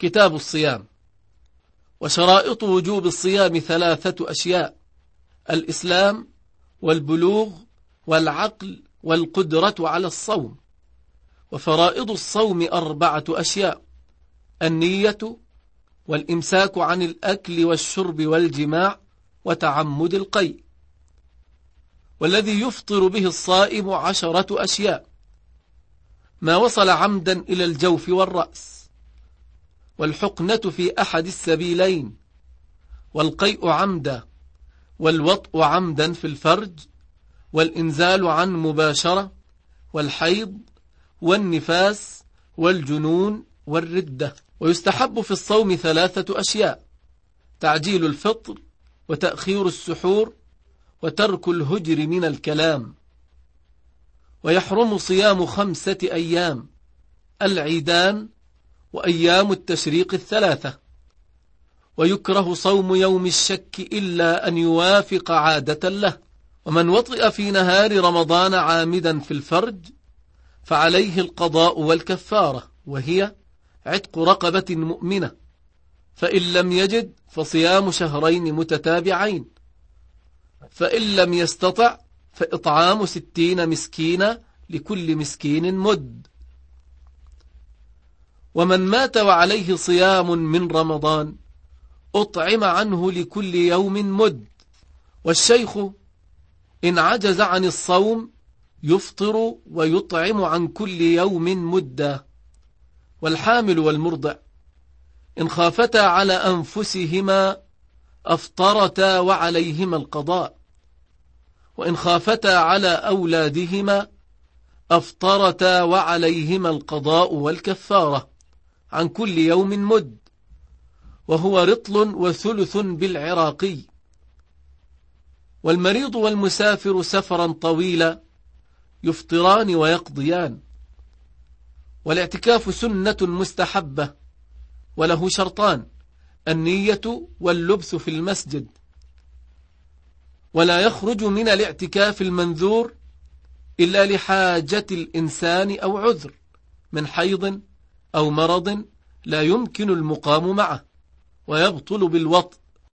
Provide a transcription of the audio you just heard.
كتاب الصيام. وشرائط وجوب الصيام 3 أشياء: الإسلام والبلوغ والعقل والقدرة على الصوم. وفرائض الصوم 4 أشياء: النية والإمساك عن الأكل والشرب والجماع وتعمد القيء. والذي يفطر به الصائم 10 أشياء: ما وصل عمدا إلى الجوف والرأس، والحقنة في أحد السبيلين، والقيء عمدا، والوطء عمدا في الفرج، والإنزال عن مباشرة، والحيض، والنفاس، والجنون، والردة. ويستحب في الصوم 3 أشياء: تعجيل الفطر، وتأخير السحور، وترك الهجر من الكلام. ويحرم صيام 5 أيام: العيدان وأيام التشريق 3. ويكره صوم يوم الشك إلا أن يوافق عادة له. ومن وطئ في نهار رمضان عامدا في الفرج فعليه القضاء والكفارة، وهي عتق رقبة مؤمنة، فإن لم يجد فصيام شهرين متتابعين، فإن لم يستطع فإطعام 60 مسكينا لكل مسكين مد. ومن مات وعليه صيام من رمضان أطعم عنه لكل يوم مد. والشيخ إن عجز عن الصوم يفطر ويطعم عن كل يوم مدة. والحامل والمرضع إن خافتا على أنفسهما أفطرتا وعليهما القضاء، وإن خافتا على أولادهما أفطرتا وعليهما القضاء والكفارة عن كل يوم مد، وهو رطل وثلث بالعراقي. والمريض والمسافر سفرا طويلا يفطران ويقضيان. والاعتكاف سنة مستحبة، وله شرطان: النية واللبث في المسجد. ولا يخرج من الاعتكاف المنذور إلا لحاجة الإنسان أو عذر من حيض أو مرض لا يمكن المقام معه، ويبطل بالوطء.